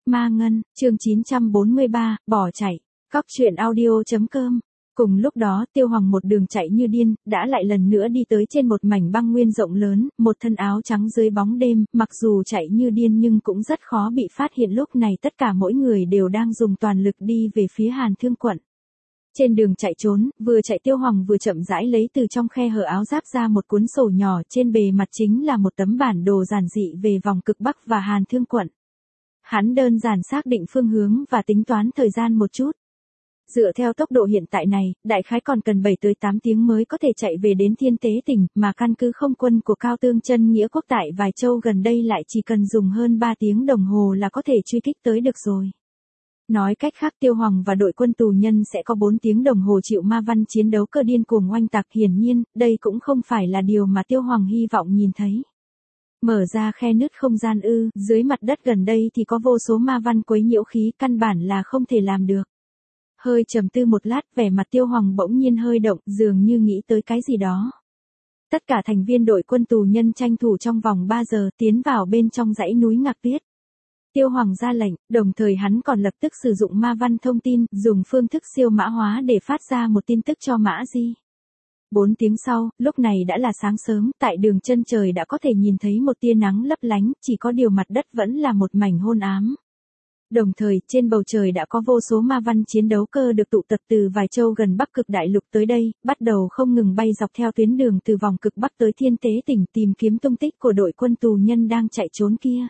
Ma Ngân, chương 943, bỏ chạy. Cóc truyện audio.com. Cùng lúc đó Tiêu Hoàng một đường chạy như điên, đã lại lần nữa đi tới trên một mảnh băng nguyên rộng lớn, một thân áo trắng dưới bóng đêm, mặc dù chạy như điên nhưng cũng rất khó bị phát hiện. Lúc này tất cả mỗi người đều đang dùng toàn lực đi về phía Hàn Thương quận. Trên đường chạy trốn, vừa chạy Tiêu Hoàng vừa chậm rãi lấy từ trong khe hở áo giáp ra một cuốn sổ nhỏ, trên bề mặt chính là một tấm bản đồ giản dị về vòng cực Bắc và Hàn Thương quận. Hắn đơn giản xác định phương hướng và tính toán thời gian một chút. Dựa theo tốc độ hiện tại này, đại khái còn cần 7 tới 8 tiếng mới có thể chạy về đến Thiên Tế tỉnh, mà căn cứ không quân của Cao Tương Chân Nghĩa Quốc tại vài châu gần đây lại chỉ cần dùng hơn 3 tiếng đồng hồ là có thể truy kích tới được rồi. Nói cách khác Tiêu Hoàng và đội quân tù nhân sẽ có 4 tiếng đồng hồ chịu ma văn chiến đấu cơ điên cuồng oanh tạc. Hiển nhiên, đây cũng không phải là điều mà Tiêu Hoàng hy vọng nhìn thấy. Mở ra khe nứt không gian dưới mặt đất gần đây thì có vô số ma văn quấy nhiễu khí, căn bản là không thể làm được. Hơi trầm tư một lát, vẻ mặt Tiêu Hoàng bỗng nhiên hơi động, dường như nghĩ tới cái gì đó. Tất cả thành viên đội quân tù nhân tranh thủ trong vòng 3 giờ tiến vào bên trong dãy núi Ngạc Tuyết. Tiêu Hoàng ra lệnh, đồng thời hắn còn lập tức sử dụng ma văn thông tin, dùng phương thức siêu mã hóa để phát ra một tin tức cho Mã Di. 4 tiếng sau, lúc này đã là sáng sớm, tại đường chân trời đã có thể nhìn thấy một tia nắng lấp lánh, chỉ có điều mặt đất vẫn là một mảnh hôn ám. Đồng thời, trên bầu trời đã có vô số ma văn chiến đấu cơ được tụ tập từ vài châu gần Bắc Cực Đại Lục tới đây, bắt đầu không ngừng bay dọc theo tuyến đường từ vòng cực Bắc tới Thiên Tế tỉnh tìm kiếm tung tích của đội quân tù nhân đang chạy trốn kia.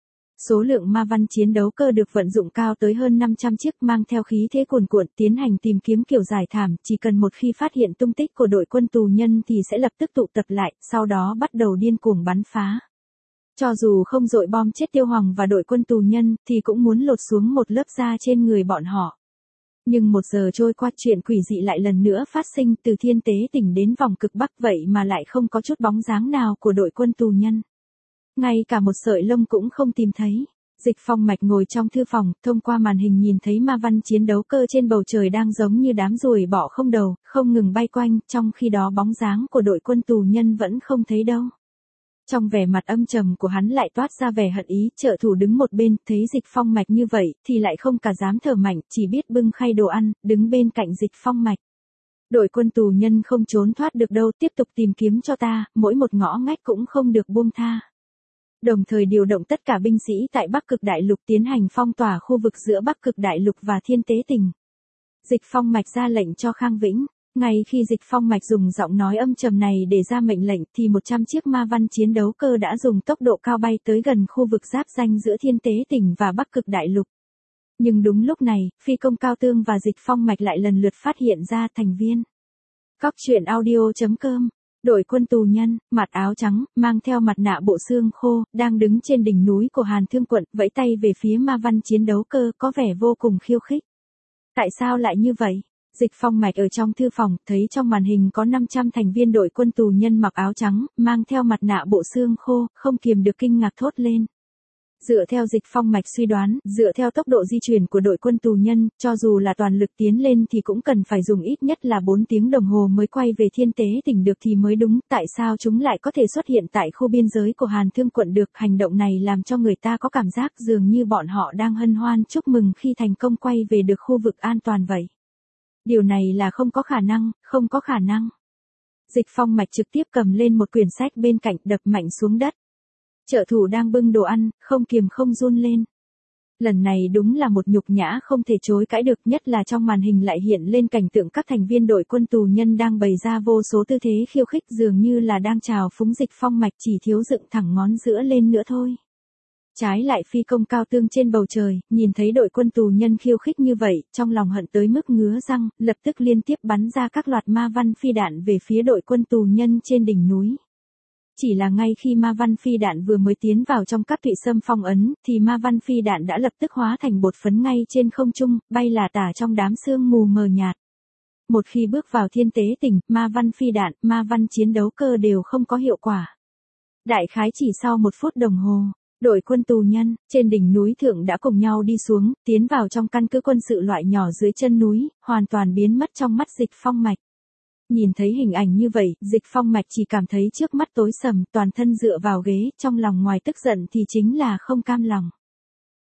Số lượng ma văn chiến đấu cơ được vận dụng cao tới hơn 500 chiếc, mang theo khí thế cuồn cuộn tiến hành tìm kiếm kiểu giải thảm, chỉ cần một khi phát hiện tung tích của đội quân tù nhân thì sẽ lập tức tụ tập lại, sau đó bắt đầu điên cuồng bắn phá. Cho dù không dội bom chết Tiêu Hoàng và đội quân tù nhân thì cũng muốn lột xuống một lớp da trên người bọn họ. Nhưng 1 giờ trôi qua, chuyện quỷ dị lại lần nữa phát sinh. Từ Thiên Tế tỉnh đến vòng cực Bắc vậy mà lại không có chút bóng dáng nào của đội quân tù nhân. Ngay cả một sợi lông cũng không tìm thấy. Dịch Phong Mạch ngồi trong thư phòng, thông qua màn hình nhìn thấy ma văn chiến đấu cơ trên bầu trời đang giống như đám ruồi bọ không đầu, không ngừng bay quanh, trong khi đó bóng dáng của đội quân tù nhân vẫn không thấy đâu. Trong vẻ mặt âm trầm của hắn lại toát ra vẻ hận ý. Trợ thủ đứng một bên, thấy Dịch Phong Mạch như vậy, thì lại không cả dám thở mạnh, chỉ biết bưng khay đồ ăn, đứng bên cạnh Dịch Phong Mạch. Đội quân tù nhân không trốn thoát được đâu, tiếp tục tìm kiếm cho ta, mỗi một ngõ ngách cũng không được buông tha. Đồng thời điều động tất cả binh sĩ tại Bắc Cực Đại Lục tiến hành phong tỏa khu vực giữa Bắc Cực Đại Lục và Thiên Tế tỉnh. Dịch Phong Mạch ra lệnh cho Khang Vĩnh. Ngay khi Dịch Phong Mạch dùng giọng nói âm trầm này để ra mệnh lệnh thì 100 chiếc ma văn chiến đấu cơ đã dùng tốc độ cao bay tới gần khu vực giáp ranh giữa Thiên Tế tỉnh và Bắc Cực Đại Lục. Nhưng đúng lúc này, phi công Cao Tương và Dịch Phong Mạch lại lần lượt phát hiện ra thành viên. Cóc truyện audio.com. Đội quân tù nhân, mặc áo trắng, mang theo mặt nạ bộ xương khô, đang đứng trên đỉnh núi của Hàn Thương quận, vẫy tay về phía ma văn chiến đấu cơ, có vẻ vô cùng khiêu khích. Tại sao lại như vậy? Dịch Phong Mạch ở trong thư phòng, thấy trong màn hình có 500 thành viên đội quân tù nhân mặc áo trắng, mang theo mặt nạ bộ xương khô, không kiềm được kinh ngạc thốt lên. Dựa theo Dịch Phong Mạch suy đoán, dựa theo tốc độ di chuyển của đội quân tù nhân, cho dù là toàn lực tiến lên thì cũng cần phải dùng ít nhất là 4 tiếng đồng hồ mới quay về Thiên Tế tỉnh được thì mới đúng. Tại sao chúng lại có thể xuất hiện tại khu biên giới của Hàn Thương quận được? Hành động này làm cho người ta có cảm giác dường như bọn họ đang hân hoan chúc mừng khi thành công quay về được khu vực an toàn vậy. Điều này là không có khả năng, không có khả năng. Dịch Phong Mạch trực tiếp cầm lên một quyển sách bên cạnh, đập mạnh xuống đất. Trợ thủ đang bưng đồ ăn, không kiềm không run lên. Lần này đúng là một nhục nhã không thể chối cãi được, nhất là trong màn hình lại hiện lên cảnh tượng các thành viên đội quân tù nhân đang bày ra vô số tư thế khiêu khích, dường như là đang chào phúng Dịch Phong Mạch, chỉ thiếu dựng thẳng ngón giữa lên nữa thôi. Trái lại phi công Cao Tương trên bầu trời, nhìn thấy đội quân tù nhân khiêu khích như vậy, trong lòng hận tới mức ngứa răng, lập tức liên tiếp bắn ra các loạt ma văn phi đạn về phía đội quân tù nhân trên đỉnh núi. Chỉ là ngay khi ma văn phi đạn vừa mới tiến vào trong các thụy xâm phong ấn, thì ma văn phi đạn đã lập tức hóa thành bột phấn ngay trên không trung, bay lả tả trong đám sương mù mờ nhạt. Một khi bước vào Thiên Tế tỉnh, ma văn phi đạn, ma văn chiến đấu cơ đều không có hiệu quả. Đại khái chỉ sau 1 phút đồng hồ, đội quân tù nhân trên đỉnh núi thượng đã cùng nhau đi xuống, tiến vào trong căn cứ quân sự loại nhỏ dưới chân núi, hoàn toàn biến mất trong mắt Dịch Phong Mạch. Nhìn thấy hình ảnh như vậy, Dịch Phong Mạch chỉ cảm thấy trước mắt tối sầm, toàn thân dựa vào ghế, trong lòng ngoài tức giận thì chính là không cam lòng.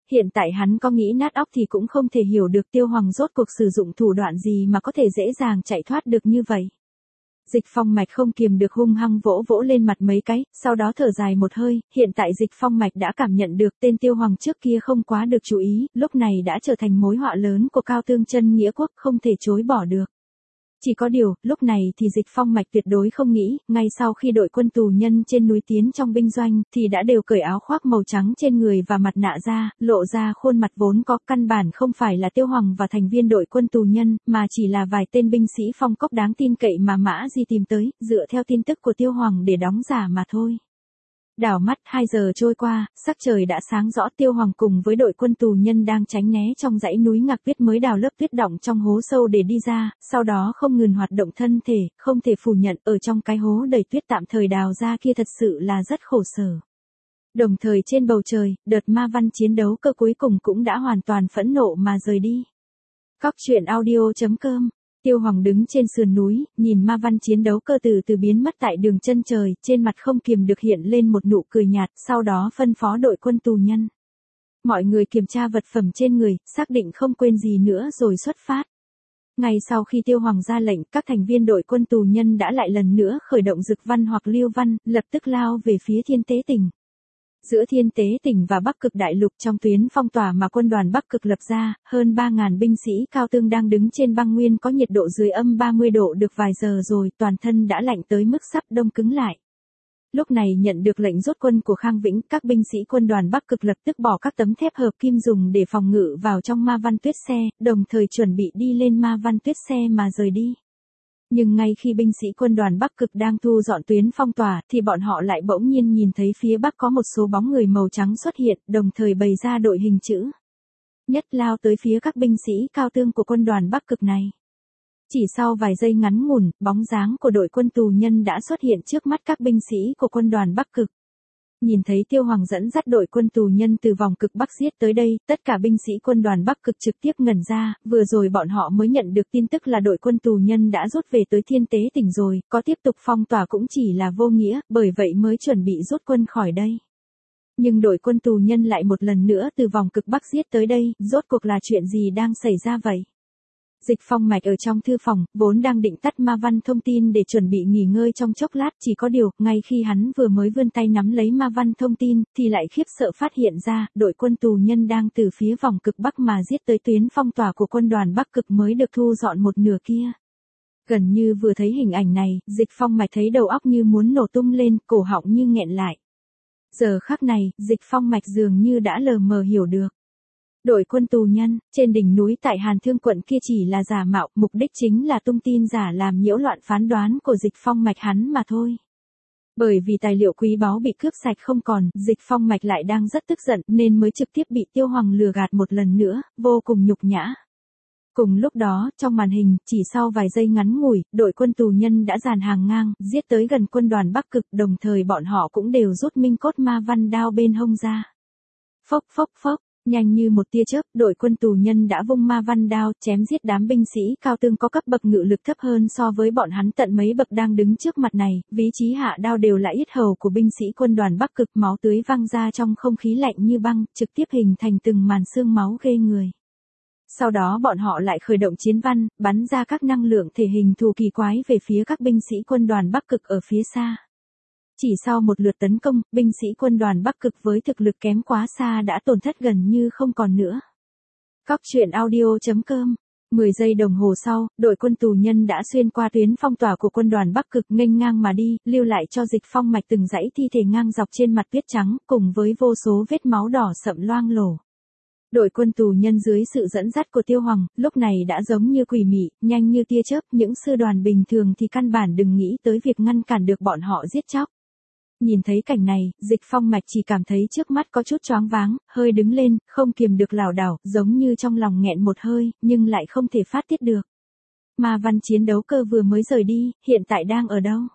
hiện tại hắn có nghĩ nát óc thì cũng không thể hiểu được Tiêu Hoàng rốt cuộc sử dụng thủ đoạn gì mà có thể dễ dàng chạy thoát được như vậy. Dịch Phong Mạch không kiềm được hung hăng vỗ vỗ lên mặt mấy cái, sau đó thở dài một hơi, hiện tại Dịch Phong Mạch đã cảm nhận được tên Tiêu Hoàng trước kia không quá được chú ý, lúc này đã trở thành mối họa lớn của Cao Tương Chân Nghĩa Quốc không thể chối bỏ được. Chỉ có điều, lúc này thì Dịch Phong Mạch tuyệt đối không nghĩ, ngay sau khi đội quân tù nhân trên núi tiến trong binh doanh, thì đã đều cởi áo khoác màu trắng trên người và mặt nạ ra, lộ ra khuôn mặt vốn có, căn bản không phải là Tiêu Hoàng và thành viên đội quân tù nhân, mà chỉ là vài tên binh sĩ phong cốc đáng tin cậy mà Mã Di tìm tới, dựa theo tin tức của Tiêu Hoàng để đóng giả mà thôi. Đảo mắt 2 giờ trôi qua, sắc trời đã sáng rõ. Tiêu Hoàng cùng với đội quân tù nhân đang tránh né trong dãy núi Ngạc Tuyết mới đào lớp tuyết đọng trong hố sâu để đi ra, sau đó không ngừng hoạt động thân thể, không thể phủ nhận ở trong cái hố đầy tuyết tạm thời đào ra kia thật sự là rất khổ sở. Đồng thời trên bầu trời, đợt ma văn chiến đấu cơ cuối cùng cũng đã hoàn toàn phẫn nộ mà rời đi. Cóc truyện audio.com. Tiêu Hoàng đứng trên sườn núi, nhìn ma văn chiến đấu cơ từ từ biến mất tại đường chân trời, trên mặt không kiềm được hiện lên một nụ cười nhạt, sau đó phân phó đội quân tù nhân. Mọi người kiểm tra vật phẩm trên người, xác định không quên gì nữa rồi xuất phát. Ngay sau khi Tiêu Hoàng ra lệnh, các thành viên đội quân tù nhân đã lại lần nữa khởi động dực văn hoặc lưu văn, lập tức lao về phía Thiên Tế Tỉnh. Giữa Thiên Tế Tỉnh và Bắc Cực Đại Lục trong tuyến phong tỏa mà quân đoàn Bắc Cực lập ra, hơn 3.000 binh sĩ Cao Tương đang đứng trên băng nguyên có nhiệt độ dưới âm 30 độ được vài giờ rồi, toàn thân đã lạnh tới mức sắp đông cứng lại. Lúc này nhận được lệnh rút quân của Khang Vĩnh, các binh sĩ quân đoàn Bắc Cực lập tức bỏ các tấm thép hợp kim dùng để phòng ngự vào trong ma văn tuyết xe, đồng thời chuẩn bị đi lên ma văn tuyết xe mà rời đi. Nhưng ngay khi binh sĩ quân đoàn Bắc Cực đang thu dọn tuyến phong tỏa thì bọn họ lại bỗng nhiên nhìn thấy phía bắc có một số bóng người màu trắng xuất hiện, đồng thời bày ra đội hình chữ nhất lao tới phía các binh sĩ Cao Tương của quân đoàn Bắc Cực này. Chỉ sau vài giây ngắn ngủn, bóng dáng của đội quân tù nhân đã xuất hiện trước mắt các binh sĩ của quân đoàn Bắc Cực. Nhìn thấy Tiêu Hoàng dẫn dắt đội quân tù nhân từ vòng cực Bắc giết tới đây, tất cả binh sĩ quân đoàn Bắc Cực trực tiếp ngẩn ra, vừa rồi bọn họ mới nhận được tin tức là đội quân tù nhân đã rút về tới Thiên Tế Tỉnh rồi, có tiếp tục phong tỏa cũng chỉ là vô nghĩa, bởi vậy mới chuẩn bị rút quân khỏi đây. Nhưng đội quân tù nhân lại một lần nữa từ vòng cực Bắc giết tới đây, rốt cuộc là chuyện gì đang xảy ra vậy? Dịch Phong Mạch ở trong thư phòng, vốn đang định tắt ma văn thông tin để chuẩn bị nghỉ ngơi trong chốc lát, chỉ có điều, ngay khi hắn vừa mới vươn tay nắm lấy ma văn thông tin, thì lại khiếp sợ phát hiện ra, đội quân tù nhân đang từ phía vòng cực Bắc mà giết tới tuyến phong tỏa của quân đoàn Bắc Cực mới được thu dọn một nửa kia. Gần như vừa thấy hình ảnh này, Dịch Phong Mạch thấy đầu óc như muốn nổ tung lên, cổ họng như nghẹn lại. Giờ khắc này, Dịch Phong Mạch dường như đã lờ mờ hiểu được. Đội quân tù nhân, trên đỉnh núi tại Hàn Thương quận kia chỉ là giả mạo, mục đích chính là tung tin giả làm nhiễu loạn phán đoán của Dịch Phong Mạch hắn mà thôi. Bởi vì tài liệu quý báu bị cướp sạch không còn, Dịch Phong Mạch lại đang rất tức giận nên mới trực tiếp bị Tiêu Hoàng lừa gạt một lần nữa, vô cùng nhục nhã. Cùng lúc đó, trong màn hình, chỉ sau vài giây ngắn ngủi, đội quân tù nhân đã dàn hàng ngang, giết tới gần quân đoàn Bắc Cực, đồng thời bọn họ cũng đều rút minh cốt ma văn đao bên hông ra. Phốc phốc phốc. Nhanh như một tia chớp, đội quân tù nhân đã vung ma văn đao, chém giết đám binh sĩ Cao Tương có cấp bậc ngự lực thấp hơn so với bọn hắn tận mấy bậc đang đứng trước mặt này, ví chí hạ đao đều là yết hầu của binh sĩ quân đoàn Bắc Cực, máu tưới văng ra trong không khí lạnh như băng, trực tiếp hình thành từng màn xương máu ghê người. Sau đó bọn họ lại khởi động chiến văn, bắn ra các năng lượng thể hình thù kỳ quái về phía các binh sĩ quân đoàn Bắc Cực ở phía xa. Chỉ sau một lượt tấn công, binh sĩ quân đoàn Bắc Cực với thực lực kém quá xa đã tổn thất gần như không còn nữa. Cóc truyện audio.com. 10 giây đồng hồ sau, đội quân tù nhân đã xuyên qua tuyến phong tỏa của quân đoàn Bắc Cực nghênh ngang mà đi, lưu lại cho Dịch Phong Mạch từng dãy thi thể ngang dọc trên mặt tuyết trắng, cùng với vô số vết máu đỏ sậm loang lổ. Đội quân tù nhân dưới sự dẫn dắt của Tiêu Hoàng, lúc này đã giống như quỷ mị, nhanh như tia chớp, những sư đoàn bình thường thì căn bản đừng nghĩ tới việc ngăn cản được bọn họ giết chóc. Nhìn thấy cảnh này, Dịch Phong Mạch chỉ cảm thấy trước mắt có chút choáng váng, hơi đứng lên, không kiềm được lảo đảo, giống như trong lòng nghẹn một hơi, nhưng lại không thể phát tiết được. Ma văn chiến đấu cơ vừa mới rời đi, hiện tại đang ở đâu?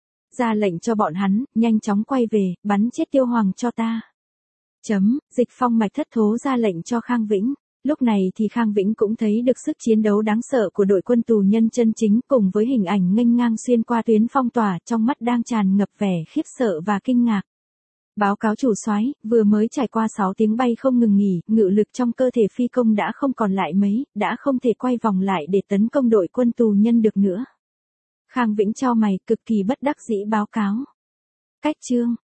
Ra lệnh cho bọn hắn, nhanh chóng quay về, bắn chết Tiêu Hoàng cho ta. Dịch Phong Mạch thất thố ra lệnh cho Khang Vĩnh. Lúc này thì Khang Vĩnh cũng thấy được sức chiến đấu đáng sợ của đội quân tù nhân chân chính, cùng với hình ảnh nghênh ngang xuyên qua tuyến phong tỏa, trong mắt đang tràn ngập vẻ khiếp sợ và kinh ngạc. Báo cáo chủ soái, vừa mới trải qua 6 tiếng bay không ngừng nghỉ, ngự lực trong cơ thể phi công đã không còn lại mấy, đã không thể quay vòng lại để tấn công đội quân tù nhân được nữa. Khang Vĩnh chau mày, cực kỳ bất đắc dĩ báo cáo. Cách chương